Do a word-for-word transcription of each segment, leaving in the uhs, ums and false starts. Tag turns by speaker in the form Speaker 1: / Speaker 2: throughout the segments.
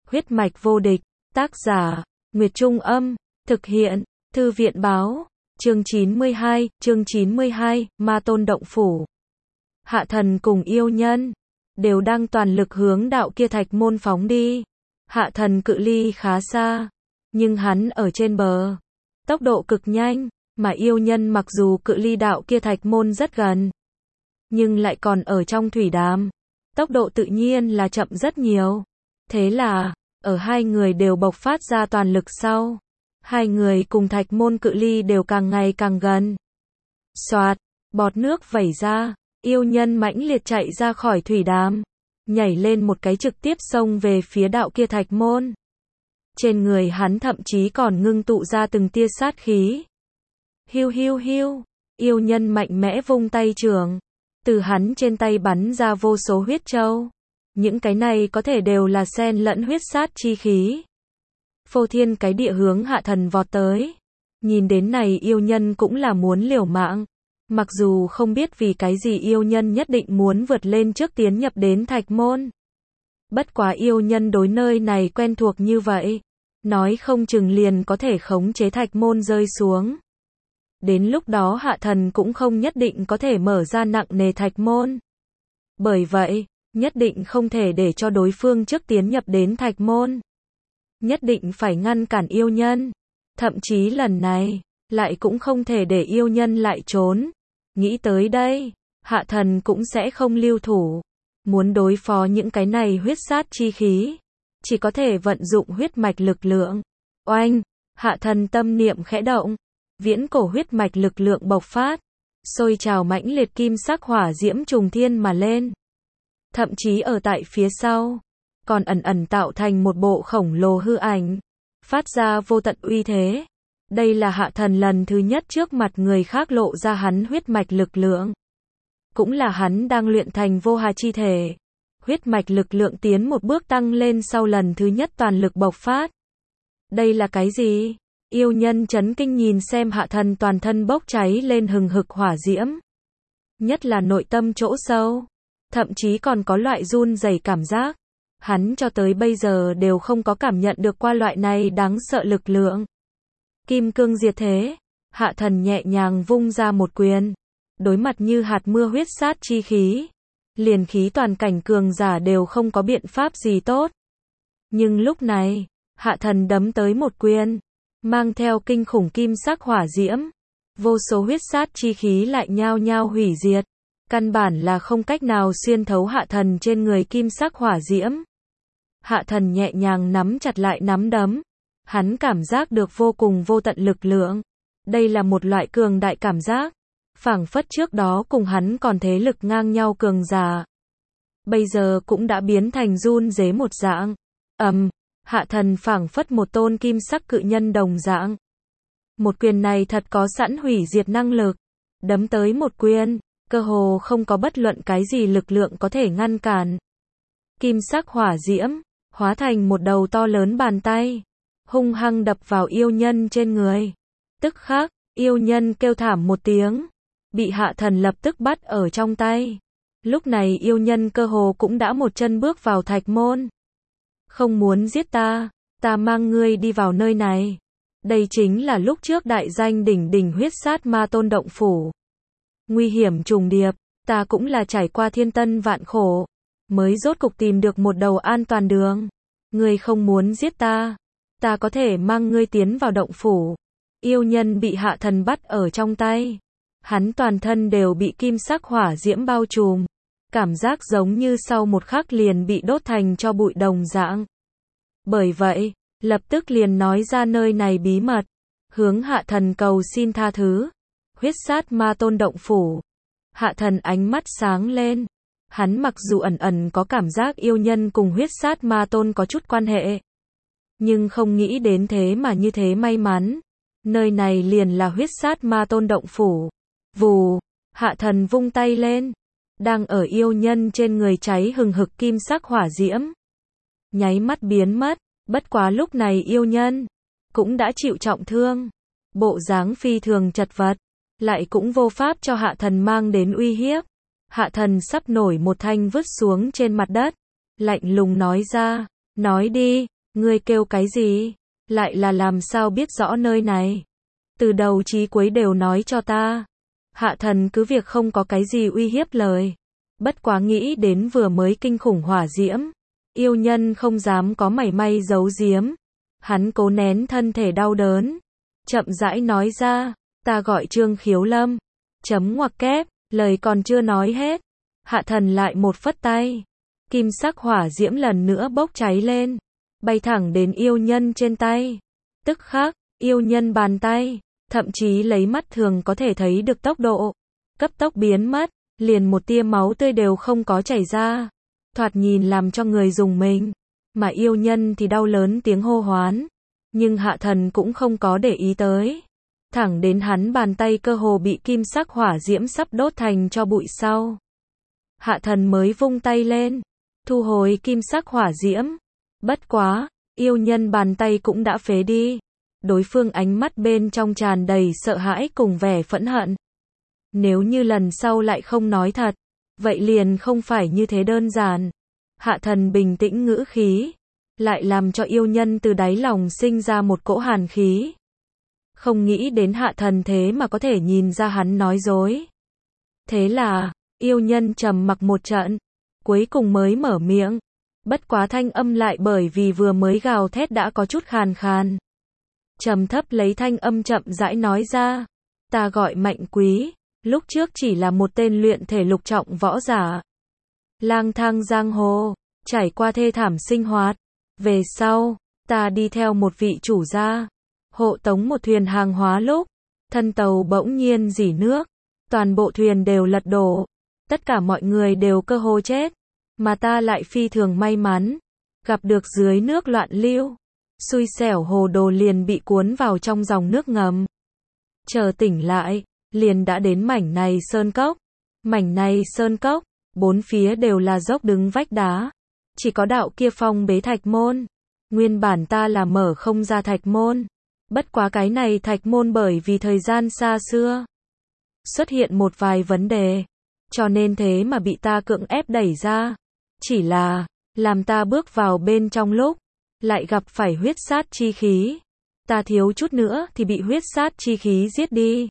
Speaker 1: Huyết mạch vô địch, tác giả, Nguyệt Trung Âm, thực hiện, Thư viện Báo, chương chín mươi hai, chương chín mươi hai, Ma Tôn Động Phủ. Hạ Thần cùng yêu nhân, đều đang toàn lực hướng đạo kia thạch môn phóng đi. Hạ Thần cự ly khá xa, nhưng hắn ở trên bờ, tốc độ cực nhanh, mà yêu nhân mặc dù cự ly đạo kia thạch môn rất gần, nhưng lại còn ở trong thủy đàm, tốc độ tự nhiên là chậm rất nhiều. Thế là, ở hai người đều bộc phát ra toàn lực sau, hai người cùng thạch môn cự ly đều càng ngày càng gần. Xoạt, bọt nước vẩy ra, yêu nhân mãnh liệt chạy ra khỏi thủy đàm, nhảy lên một cái trực tiếp xông về phía đạo kia thạch môn. Trên người hắn thậm chí còn ngưng tụ ra từng tia sát khí. Hiu hiu hiu, yêu nhân mạnh mẽ vung tay trường, từ hắn trên tay bắn ra vô số huyết châu. Những cái này có thể đều là xen lẫn huyết sát chi khí. Phô thiên cái địa hướng Hạ Thần vọt tới. Nhìn đến này yêu nhân cũng là muốn liều mạng. Mặc dù không biết vì cái gì yêu nhân nhất định muốn vượt lên trước tiến nhập đến thạch môn. Bất quá yêu nhân đối nơi này quen thuộc như vậy, nói không chừng liền có thể khống chế thạch môn rơi xuống. Đến lúc đó Hạ Thần cũng không nhất định có thể mở ra nặng nề thạch môn. Bởi vậy, nhất định không thể để cho đối phương trước tiến nhập đến thạch môn. Nhất định phải ngăn cản yêu nhân. Thậm chí lần này, lại cũng không thể để yêu nhân lại trốn. Nghĩ tới đây, Hạ Thần cũng sẽ không lưu thủ. Muốn đối phó những cái này huyết sát chi khí, chỉ có thể vận dụng huyết mạch lực lượng. Oanh, Hạ Thần tâm niệm khẽ động, viễn cổ huyết mạch lực lượng bộc phát, sôi trào mãnh liệt kim sắc hỏa diễm trùng thiên mà lên. Thậm chí ở tại phía sau, còn ẩn ẩn tạo thành một bộ khổng lồ hư ảnh, phát ra vô tận uy thế. Đây là Hạ Thần lần thứ nhất trước mặt người khác lộ ra hắn huyết mạch lực lượng. Cũng là hắn đang luyện thành vô hà chi thể. Huyết mạch lực lượng tiến một bước tăng lên sau lần thứ nhất toàn lực bộc phát. Đây là cái gì? Yêu nhân chấn kinh nhìn xem Hạ Thần toàn thân bốc cháy lên hừng hực hỏa diễm. Nhất là nội tâm chỗ sâu. Thậm chí còn có loại run rẩy cảm giác. Hắn cho tới bây giờ đều không có cảm nhận được qua loại này đáng sợ lực lượng. Kim cương diệt thế. Hạ Thần nhẹ nhàng vung ra một quyền. Đối mặt như hạt mưa huyết sát chi khí. Liền khí toàn cảnh cường giả đều không có biện pháp gì tốt. Nhưng lúc này, Hạ Thần đấm tới một quyền. Mang theo kinh khủng kim sắc hỏa diễm. Vô số huyết sát chi khí lại nhao nhao hủy diệt. Căn bản là không cách nào xuyên thấu Hạ Thần trên người kim sắc hỏa diễm. Hạ Thần nhẹ nhàng nắm chặt lại nắm đấm. Hắn cảm giác được vô cùng vô tận lực lượng. Đây là một loại cường đại cảm giác. Phảng phất trước đó cùng hắn còn thế lực ngang nhau cường giả. Bây giờ cũng đã biến thành run rế một dạng. Ầm, um, Hạ Thần phảng phất một tôn kim sắc cự nhân đồng dạng. Một quyền này thật có sẵn hủy diệt năng lực. Đấm tới một quyền, cơ hồ không có bất luận cái gì lực lượng có thể ngăn cản. Kim sắc hỏa diễm, hóa thành một đầu to lớn bàn tay, hung hăng đập vào yêu nhân trên người. Tức khắc, yêu nhân kêu thảm một tiếng, bị Hạ Thần lập tức bắt ở trong tay. Lúc này yêu nhân cơ hồ cũng đã một chân bước vào thạch môn. Không muốn giết ta, ta mang ngươi đi vào nơi này. Đây chính là lúc trước đại danh đỉnh đỉnh huyết sát ma tôn động phủ. Nguy hiểm trùng điệp, ta cũng là trải qua thiên tân vạn khổ, mới rốt cục tìm được một đầu an toàn đường. Ngươi không muốn giết ta, ta có thể mang ngươi tiến vào động phủ. Yêu nhân bị Hạ Thần bắt ở trong tay. Hắn toàn thân đều bị kim sắc hỏa diễm bao trùm. Cảm giác giống như sau một khắc liền bị đốt thành cho bụi đồng dạng. Bởi vậy, lập tức liền nói ra nơi này bí mật. Hướng Hạ Thần cầu xin tha thứ. Huyết sát ma tôn động phủ. Hạ Thần ánh mắt sáng lên. Hắn mặc dù ẩn ẩn có cảm giác yêu nhân cùng huyết sát ma tôn có chút quan hệ. Nhưng không nghĩ đến thế mà như thế may mắn. Nơi này liền là huyết sát ma tôn động phủ. Vù, Hạ Thần vung tay lên. Đang ở yêu nhân trên người cháy hừng hực kim sắc hỏa diễm. Nháy mắt biến mất. Bất quá lúc này yêu nhân cũng đã chịu trọng thương. Bộ dáng phi thường chật vật. Lại cũng vô pháp cho Hạ Thần mang đến uy hiếp. Hạ Thần sắp nổi một thanh vứt xuống trên mặt đất. Lạnh lùng nói ra. Nói đi, Ngươi kêu cái gì? Lại là làm sao biết rõ nơi này? Từ đầu chí cuối đều nói cho ta. Hạ thần cứ việc không có cái gì uy hiếp lời. Bất quá nghĩ đến vừa mới kinh khủng hỏa diễm. Yêu nhân không dám có mảy may giấu giếm. Hắn cố nén thân thể đau đớn. Chậm rãi nói ra, ta gọi Trương Khiếu Lâm. Chấm ngoặc kép, lời còn chưa nói hết. Hạ thần lại một phất tay. Kim sắc hỏa diễm lần nữa bốc cháy lên. Bay thẳng đến yêu nhân trên tay. Tức khắc, yêu nhân bàn tay, thậm chí lấy mắt thường có thể thấy được tốc độ. Cấp tốc biến mất, liền một tia máu tươi đều không có chảy ra. Thoạt nhìn làm cho người dùng mình. Mà yêu nhân thì đau lớn tiếng hô hoán. Nhưng hạ thần cũng không có để ý tới. Thẳng đến hắn bàn tay cơ hồ bị kim sắc hỏa diễm sắp đốt thành cho bụi sau. Hạ thần mới vung tay lên. Thu hồi kim sắc hỏa diễm. Bất quá, yêu nhân bàn tay cũng đã phế đi. Đối phương ánh mắt bên trong tràn đầy sợ hãi cùng vẻ phẫn hận. Nếu như lần sau lại không nói thật, vậy liền không phải như thế đơn giản. Hạ thần bình tĩnh ngữ khí, lại làm cho yêu nhân từ đáy lòng sinh ra một cỗ hàn khí. Không nghĩ đến hạ thần thế mà có thể nhìn ra hắn nói dối. Thế là, yêu nhân trầm mặc một trận, cuối cùng mới mở miệng. Bất quá thanh âm lại bởi vì vừa mới gào thét đã có chút khàn khàn. Trầm thấp lấy thanh âm chậm rãi nói ra. Ta gọi Mạnh Quý, lúc trước chỉ là một tên luyện thể lục trọng võ giả. Lang thang giang hồ, trải qua thê thảm sinh hoạt. Về sau, ta đi theo một vị chủ gia, hộ tống một thuyền hàng hóa lúc, thân tàu bỗng nhiên rỉ nước. Toàn bộ thuyền đều lật đổ. Tất cả mọi người đều cơ hồ chết. Mà ta lại phi thường may mắn, gặp được dưới nước loạn lưu. Xui xẻo hồ đồ liền bị cuốn vào trong dòng nước ngầm. Chờ tỉnh lại, liền đã đến mảnh này sơn cốc. Mảnh này sơn cốc, bốn phía đều là dốc đứng vách đá. Chỉ có đạo kia phong bế thạch môn. Nguyên bản ta là mở không ra thạch môn. Bất quá cái này thạch môn bởi vì thời gian xa xưa. Xuất hiện một vài vấn đề. Cho nên thế mà bị ta cưỡng ép đẩy ra. Chỉ là, làm ta bước vào bên trong lúc, lại gặp phải huyết sát chi khí. Ta thiếu chút nữa thì bị huyết sát chi khí giết đi.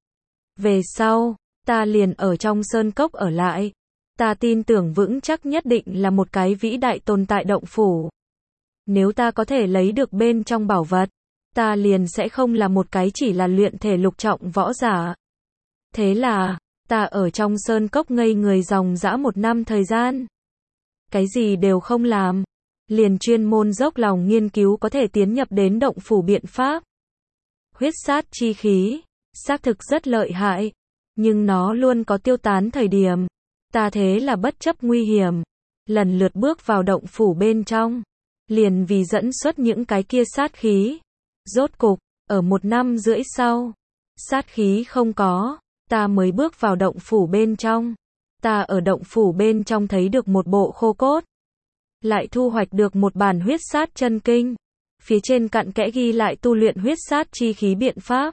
Speaker 1: Về sau, ta liền ở trong sơn cốc ở lại. Ta tin tưởng vững chắc nhất định là một cái vĩ đại tồn tại động phủ. Nếu ta có thể lấy được bên trong bảo vật, ta liền sẽ không là một cái chỉ là luyện thể lục trọng võ giả. Thế là, ta ở trong sơn cốc ngây người dòng dã một năm thời gian. Cái gì đều không làm. Liền chuyên môn dốc lòng nghiên cứu có thể tiến nhập đến động phủ biện pháp. Huyết sát chi khí, xác thực rất lợi hại. Nhưng nó luôn có tiêu tán thời điểm. Ta thế là bất chấp nguy hiểm. Lần lượt bước vào động phủ bên trong. Liền vì dẫn xuất những cái kia sát khí. Rốt cục, ở một năm rưỡi sau. Sát khí không có. Ta mới bước vào động phủ bên trong. Ta ở động phủ bên trong thấy được một bộ khô cốt. Lại thu hoạch được một bản huyết sát chân kinh. Phía trên cặn kẽ ghi lại tu luyện huyết sát chi khí biện pháp.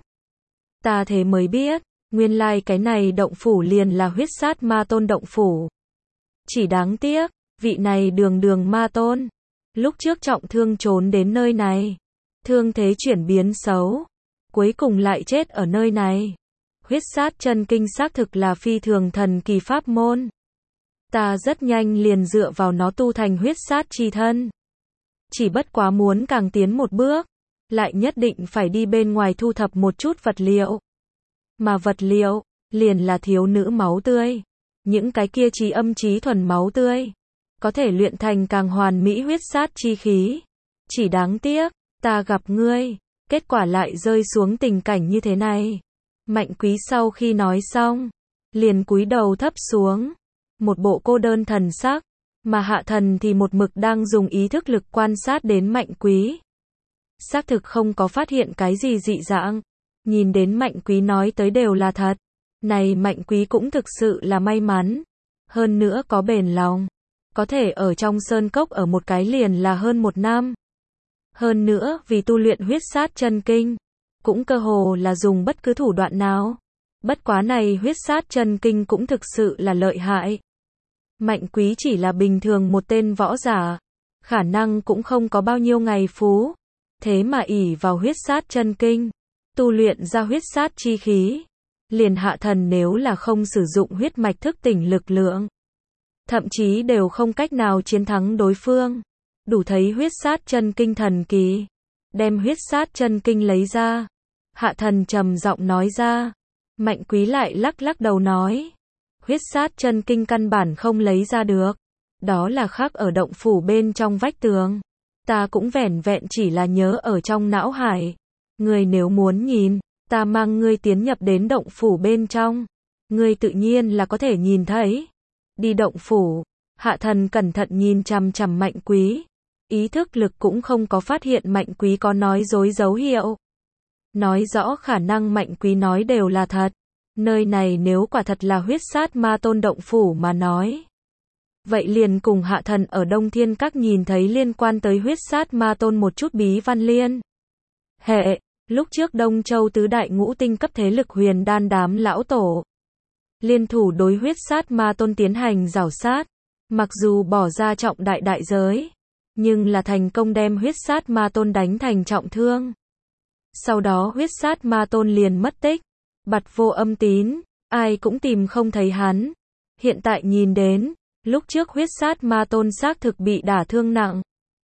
Speaker 1: Ta thế mới biết, nguyên lai cái này động phủ liền là huyết sát ma tôn động phủ. Chỉ đáng tiếc, vị này đường đường ma tôn. Lúc trước trọng thương trốn đến nơi này. Thương thế chuyển biến xấu. Cuối cùng lại chết ở nơi này. Huyết sát chân kinh xác thực là phi thường thần kỳ pháp môn. Ta rất nhanh liền dựa vào nó tu thành huyết sát chi thân. Chỉ bất quá muốn càng tiến một bước, lại nhất định phải đi bên ngoài thu thập một chút vật liệu. Mà vật liệu, liền là thiếu nữ máu tươi. Những cái kia trí âm trí thuần máu tươi. Có thể luyện thành càng hoàn mỹ huyết sát chi khí. Chỉ đáng tiếc, ta gặp ngươi, kết quả lại rơi xuống tình cảnh như thế này. Mạnh Quý sau khi nói xong, liền cúi đầu thấp xuống. Một bộ cô đơn thần sắc, mà hạ thần thì một mực đang dùng ý thức lực quan sát đến Mạnh Quý. Xác thực không có phát hiện cái gì dị dạng. Nhìn đến Mạnh Quý nói tới đều là thật. Này Mạnh Quý cũng thực sự là may mắn. Hơn nữa có bền lòng. Có thể ở trong sơn cốc ở một cái liền là hơn một năm. Hơn nữa vì tu luyện huyết sát chân kinh. Cũng cơ hồ là dùng bất cứ thủ đoạn nào. Bất quá này huyết sát chân kinh cũng thực sự là lợi hại. Mạnh Quý chỉ là bình thường một tên võ giả. khả năng cũng không có bao nhiêu ngày phú. Thế mà ỷ vào huyết sát chân kinh, tu luyện ra huyết sát chi khí. Liền Hạ Thần nếu là không sử dụng huyết mạch thức tỉnh lực lượng, thậm chí đều không cách nào chiến thắng đối phương. Đủ thấy huyết sát chân kinh thần kỳ. Đem huyết sát chân kinh lấy ra. Hạ Thần trầm giọng nói ra. Mạnh Quý lại lắc lắc đầu nói. Huyết sát chân kinh căn bản không lấy ra được. Đó là khắc ở động phủ bên trong vách tường. Ta cũng vẻn vẹn chỉ là nhớ ở trong não hải. Ngươi nếu muốn nhìn, ta mang ngươi tiến nhập đến động phủ bên trong. Ngươi tự nhiên là có thể nhìn thấy. Đi động phủ. Hạ Thần cẩn thận nhìn chằm chằm Mạnh Quý. Ý thức lực cũng không có phát hiện Mạnh Quý có nói dối dấu hiệu. Nói rõ khả năng Mạnh Quý nói đều là thật. Nơi này nếu quả thật là huyết sát ma tôn động phủ mà nói. Vậy liền cùng Hạ Thần ở Đông Thiên Các nhìn thấy liên quan tới huyết sát ma tôn một chút bí văn liên. Hệ, lúc trước Đông Châu tứ đại ngũ tinh cấp thế lực huyền đan đám lão tổ. Liên thủ đối huyết sát ma tôn tiến hành rảo sát. Mặc dù bỏ ra trọng đại đại giới. Nhưng là thành công đem huyết sát ma tôn đánh thành trọng thương. Sau đó huyết sát ma tôn liền mất tích. Bặt vô âm tín. Ai cũng tìm không thấy hắn. Hiện tại nhìn đến. Lúc trước huyết sát ma tôn xác thực bị đả thương nặng.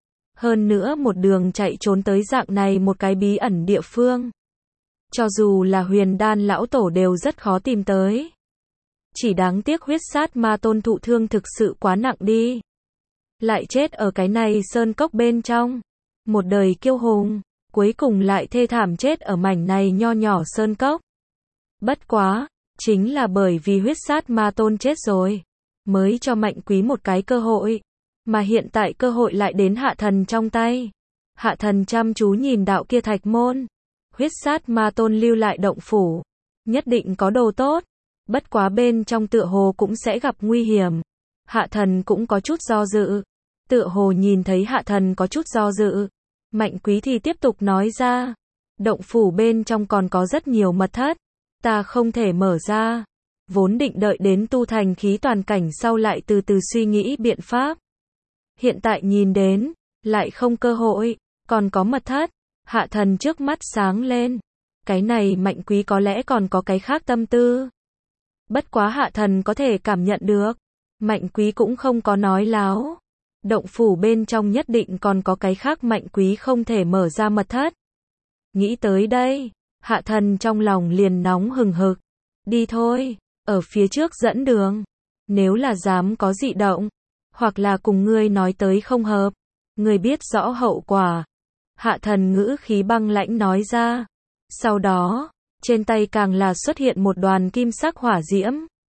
Speaker 1: Hơn nữa một đường chạy trốn tới dạng này một cái bí ẩn địa phương. Cho dù là huyền đan lão tổ đều rất khó tìm tới. Chỉ đáng tiếc huyết sát ma tôn thụ thương thực sự quá nặng đi. Lại chết ở cái này sơn cốc bên trong. Một đời kiêu hùng. Cuối cùng lại thê thảm chết ở mảnh này nho nhỏ sơn cốc. Bất quá. Chính là bởi vì huyết sát ma tôn chết rồi. Mới cho Mạnh Quý một cái cơ hội. Mà hiện tại cơ hội lại đến Hạ Thần trong tay. Hạ Thần chăm chú nhìn đạo kia thạch môn. Huyết sát ma tôn lưu lại động phủ. Nhất định có đồ tốt. Bất quá bên trong tựa hồ cũng sẽ gặp nguy hiểm. Hạ Thần cũng có chút do dự. Tựa hồ nhìn thấy Hạ Thần có chút do dự. Mạnh Quý thì tiếp tục nói ra. Động phủ bên trong còn có rất nhiều mật thất. Ta không thể mở ra. Vốn định đợi đến tu thành khí toàn cảnh sau lại từ từ suy nghĩ biện pháp. Hiện tại nhìn đến, lại không cơ hội, còn có mật thất. Hạ Thần trước mắt sáng lên. Cái này Mạnh Quý có lẽ còn có cái khác tâm tư. Bất quá Hạ Thần có thể cảm nhận được. Mạnh Quý cũng không có nói láo. Động phủ bên trong nhất định còn có cái khác Mạnh Quý không thể mở ra mật thất. Nghĩ tới đây, Hạ Thần trong lòng liền nóng hừng hực. Đi thôi. Ở phía trước dẫn đường. Nếu là dám có dị động. Hoặc là cùng ngươi nói tới không hợp. Ngươi biết rõ hậu quả. Hạ Thần ngữ khí băng lãnh nói ra. Sau đó. Trên tay càng là xuất hiện một đoàn kim sắc hỏa diễm.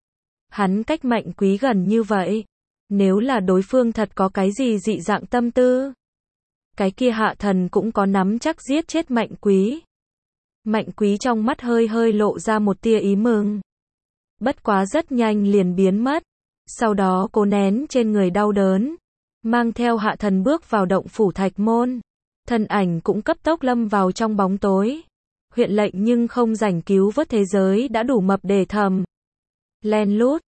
Speaker 1: Hắn cách Mạnh Quý gần như vậy. Nếu là đối phương thật có cái gì dị dạng tâm tư. Cái kia Hạ Thần cũng có nắm chắc giết chết Mạnh Quý. Mạnh Quý trong mắt hơi hơi lộ ra một tia ý mừng. Bất quá rất nhanh liền biến mất. Sau đó cố nén trên người đau đớn. Mang theo Hạ Thần bước vào động phủ thạch môn. Thân ảnh cũng cấp tốc lâm vào trong bóng tối. Huyện lệnh nhưng không rảnh cứu vớt thế giới đã đủ mập để thầm. Len lút.